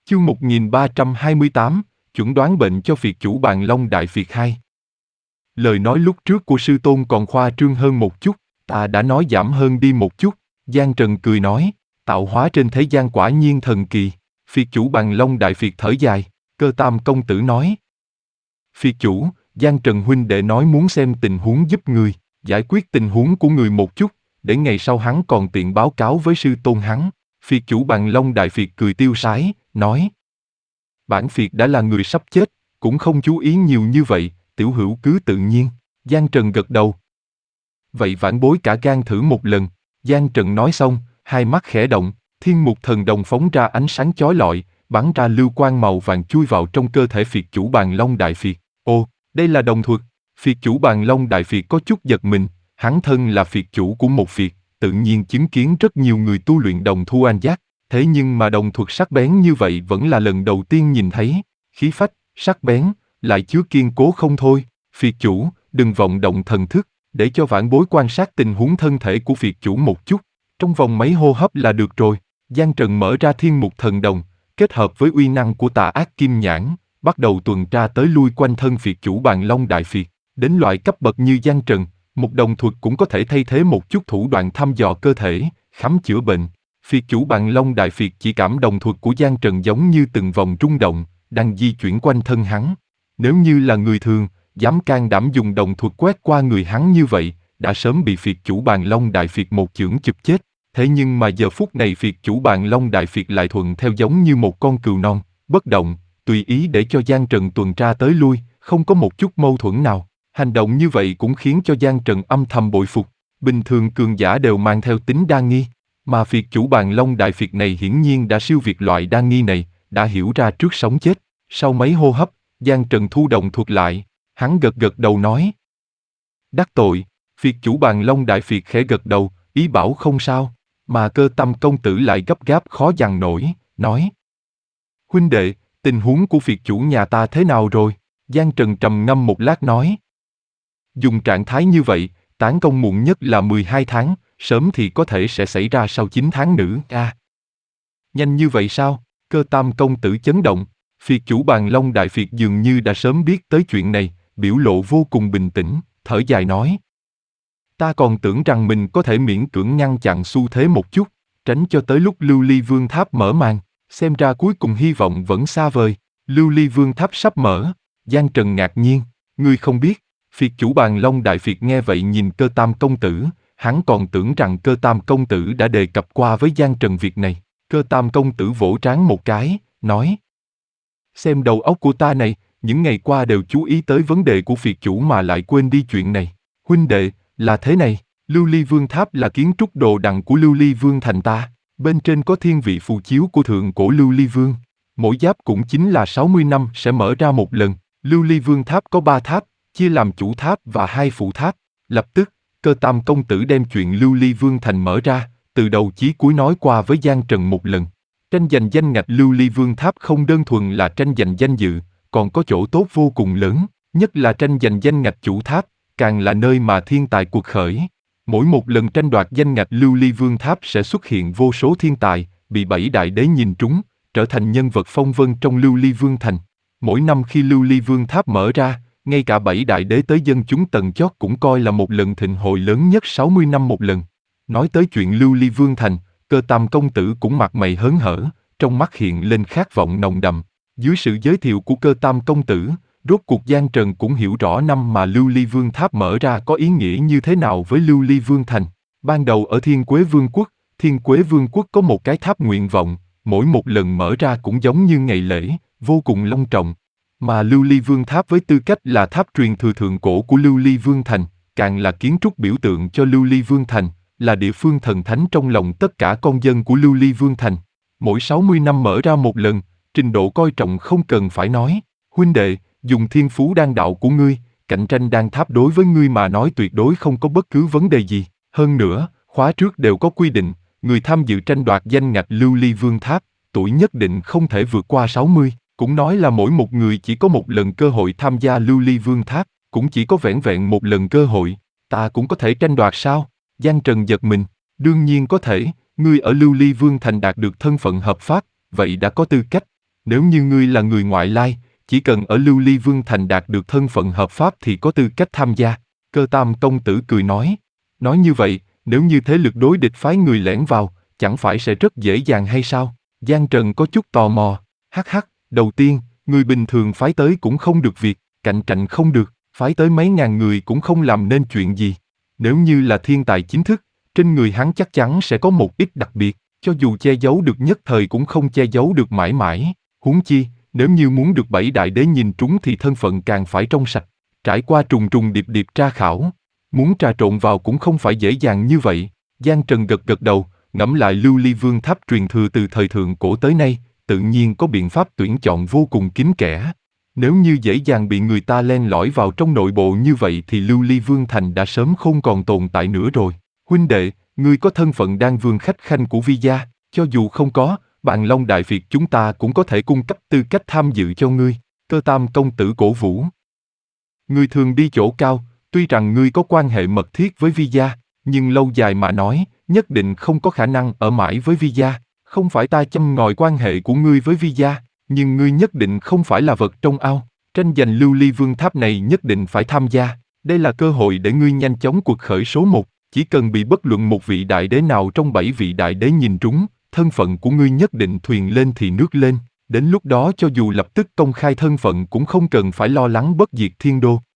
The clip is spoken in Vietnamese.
Chương 1328, chuẩn đoán bệnh cho Phiệt chủ Bàn Long Đại Phiệt 2. Lời nói lúc trước của sư tôn còn khoa trương hơn một chút, ta đã nói giảm hơn đi một chút. Giang Trần cười nói, tạo hóa trên thế gian quả nhiên thần kỳ. Phiệt chủ Bàn Long Đại Phiệt thở dài, Cơ Tam công tử nói. Phiệt chủ, Giang Trần huynh đệ nói muốn xem tình huống giúp người, giải quyết tình huống của người một chút, để ngày sau hắn còn tiện báo cáo với sư tôn hắn. Phiệt chủ Bàn Long Đại Phiệt cười tiêu sái, nói. Bản Phiệt đã là người sắp chết, cũng không chú ý nhiều như vậy, tiểu hữu cứ tự nhiên. Giang Trần gật đầu. Vậy vãn bối cả gan thử một lần. Giang Trần nói xong, hai mắt khẽ động, thiên mục thần đồng phóng ra ánh sáng chói lọi, bắn ra lưu quang màu vàng chui vào trong cơ thể Phiệt chủ Bàn Long Đại Phiệt. Ồ, đây là đồng thuật. Phiệt chủ Bàn Long Đại Phiệt có chút giật mình, hắn thân là Phiệt chủ của một Phiệt, tự nhiên chứng kiến rất nhiều người tu luyện đồng thu anh giác. Thế nhưng mà đồng thuật sắc bén như vậy vẫn là lần đầu tiên nhìn thấy, khí phách, sắc bén, lại chứa kiên cố không thôi. Phiệt chủ, đừng vọng động thần thức, để cho vãn bối quan sát tình huống thân thể của Phiệt chủ một chút, trong vòng mấy hô hấp là được rồi. Giang Trần mở ra thiên mục thần đồng, kết hợp với uy năng của Tà Ác Kim Nhãn, bắt đầu tuần tra tới lui quanh thân Phiệt chủ Bàn Long Đại Phiệt. Đến loại cấp bậc như Giang Trần, một đồng thuật cũng có thể thay thế một chút thủ đoạn thăm dò cơ thể, khám chữa bệnh. Phiệt chủ Bàn Long Đại Phiệt chỉ cảm đồng thuật của Giang Trần giống như từng vòng rung động, đang di chuyển quanh thân hắn. Nếu như là người thường, dám can đảm dùng đồng thuật quét qua người hắn như vậy, đã sớm bị Phiệt chủ Bàn Long Đại Phiệt một chưởng chụp chết. Thế nhưng mà giờ phút này Phiệt chủ Bàn Long Đại Phiệt lại thuận theo giống như một con cừu non, bất động, tùy ý để cho Giang Trần tuần tra tới lui, không có một chút mâu thuẫn nào. Hành động như vậy cũng khiến cho Giang Trần âm thầm bội phục. Bình thường cường giả đều mang theo tính đa nghi, mà Phiệt chủ Bàn Long Đại Phiệt này hiển nhiên đã siêu việt loại đa nghi này, đã hiểu ra trước sống chết. Sau mấy hô hấp, Giang Trần thu đồng thuật lại, hắn gật gật đầu nói. Đắc tội. Phiệt chủ Bàn Long Đại Phiệt khẽ gật đầu, ý bảo không sao, mà Cơ Tâm công tử lại gấp gáp khó dằn nổi, nói. Huynh đệ, tình huống của Phiệt chủ nhà ta thế nào rồi? Giang Trần trầm ngâm một lát nói. Dùng trạng thái như vậy, tán công muộn nhất là 12 tháng, sớm thì có thể sẽ xảy ra sau 9 tháng nữa. Nhanh như vậy sao? Cơ Tam công tử chấn động. Phiệt chủ Bàn Long Đại Phiệt dường như đã sớm biết tới chuyện này, biểu lộ vô cùng bình tĩnh, thở dài nói. Ta còn tưởng rằng mình có thể miễn cưỡng ngăn chặn xu thế một chút, tránh cho tới lúc Lưu Ly Vương Tháp mở màn, xem ra cuối cùng hy vọng vẫn xa vời. Lưu Ly Vương Tháp sắp mở. Giang Trần ngạc nhiên, ngươi không biết. Phiệt chủ Bàn Long Đại Phiệt nghe vậy nhìn Cơ Tam công tử, hắn còn tưởng rằng Cơ Tam công tử đã đề cập qua với Giang Trần việc này. Cơ Tam công tử vỗ trán một cái, nói. Xem đầu óc của ta này, những ngày qua đều chú ý tới vấn đề của Phiệt chủ mà lại quên đi chuyện này. Huynh đệ, là thế này, Lưu Ly Vương Tháp là kiến trúc đồ đặng của Lưu Ly Vương thành ta, bên trên có thiên vị phù chiếu của thượng cổ Lưu Ly Vương. Mỗi giáp cũng chính là 60 năm sẽ mở ra một lần. Lưu Ly Vương Tháp có 3 tháp, chia làm chủ tháp và 2 phụ tháp. Lập tức, Cơ Tam công tử đem chuyện Lưu Ly Vương thành mở ra, từ đầu chí cuối nói qua với Giang Trần một lần. Tranh giành danh ngạch Lưu Ly Vương Tháp không đơn thuần là tranh giành danh dự, còn có chỗ tốt vô cùng lớn, nhất là tranh giành danh ngạch chủ tháp, càng là nơi mà thiên tài cuộc khởi. Mỗi một lần tranh đoạt danh ngạch Lưu Ly Vương Tháp sẽ xuất hiện vô số thiên tài, bị 7 đại đế nhìn trúng, trở thành nhân vật phong vân trong Lưu Ly Vương thành. Mỗi năm khi Lưu Ly Vương Tháp mở ra, ngay cả 7 đại đế tới dân chúng tầng chót cũng coi là một lần thịnh hội lớn nhất 60 năm một lần. Nói tới chuyện Lưu Ly Vương thành, Cơ Tam công tử cũng mặt mày hớn hở, trong mắt hiện lên khát vọng nồng đậm. Dưới sự giới thiệu của Cơ Tam công tử, rốt cuộc Giang Trần cũng hiểu rõ năm mà Lưu Ly Vương Tháp mở ra có ý nghĩa như thế nào với Lưu Ly Vương thành. Ban đầu ở Thiên Quế Vương quốc, Thiên Quế Vương quốc có một cái tháp nguyện vọng, mỗi một lần mở ra cũng giống như ngày lễ, vô cùng long trọng. Mà Lưu Ly Vương Tháp với tư cách là tháp truyền thừa thượng cổ của Lưu Ly Vương thành, càng là kiến trúc biểu tượng cho Lưu Ly Vương thành, là địa phương thần thánh trong lòng tất cả con dân của Lưu Ly Vương thành. Mỗi 60 năm mở ra một lần, trình độ coi trọng không cần phải nói. Huynh đệ, dùng thiên phú đan đạo của ngươi, cạnh tranh đan tháp đối với ngươi mà nói tuyệt đối không có bất cứ vấn đề gì. Hơn nữa, khóa trước đều có quy định, người tham dự tranh đoạt danh ngạch Lưu Ly Vương Tháp, tuổi nhất định không thể vượt qua 60. Cũng nói là mỗi một người chỉ có một lần cơ hội tham gia Lưu Ly Vương Tháp, cũng chỉ có vẻn vẹn một lần cơ hội. Ta cũng có thể tranh đoạt sao? Giang Trần giật mình. Đương nhiên có thể, ngươi ở Lưu Ly Vương thành đạt được thân phận hợp pháp, vậy đã có tư cách. Nếu như ngươi là người ngoại lai, chỉ cần ở Lưu Ly Vương Thành đạt được thân phận hợp pháp thì có tư cách tham gia. Cơ Tam công tử cười nói. Nói như vậy, nếu như thế lực đối địch phái người lẻn vào, chẳng phải sẽ rất dễ dàng hay sao? Giang Trần có chút tò mò. Hắc hắc, đầu tiên, người bình thường phái tới cũng không được việc, cạnh tranh không được, phái tới mấy ngàn người cũng không làm nên chuyện gì. Nếu như là thiên tài chính thức, trên người hắn chắc chắn sẽ có một ít đặc biệt, cho dù che giấu được nhất thời cũng không che giấu được mãi mãi. Huống chi, nếu như muốn được 7 đại đế nhìn trúng thì thân phận càng phải trong sạch, trải qua trùng trùng điệp điệp tra khảo. Muốn trà trộn vào cũng không phải dễ dàng như vậy. Giang Trần gật gật đầu, ngẫm lại Lưu Ly Vương tháp truyền thừa từ thời thượng cổ tới nay, tự nhiên có biện pháp tuyển chọn vô cùng kín kẽ. Nếu như dễ dàng bị người ta len lỏi vào trong nội bộ như vậy thì Lưu Ly Vương Thành đã sớm không còn tồn tại nữa rồi. Huynh đệ, ngươi có thân phận Đan Vương khách khanh của Vi gia, cho dù không có, Bàn Long Đại Việt chúng ta cũng có thể cung cấp tư cách tham dự cho ngươi. Cơ Tam công tử cổ vũ. Ngươi thường đi chỗ cao, tuy rằng ngươi có quan hệ mật thiết với Vi gia, nhưng lâu dài mà nói, nhất định không có khả năng ở mãi với Vi gia. Không phải ta châm ngòi quan hệ của ngươi với Vi gia, nhưng ngươi nhất định không phải là vật trong ao. Tranh giành Lưu Ly Vương tháp này nhất định phải tham gia. Đây là cơ hội để ngươi nhanh chóng cuộc khởi số 1. Chỉ cần bị bất luận một vị đại đế nào trong 7 vị đại đế nhìn trúng, thân phận của ngươi nhất định thuyền lên thì nước lên. Đến lúc đó cho dù lập tức công khai thân phận cũng không cần phải lo lắng bất diệt thiên đô.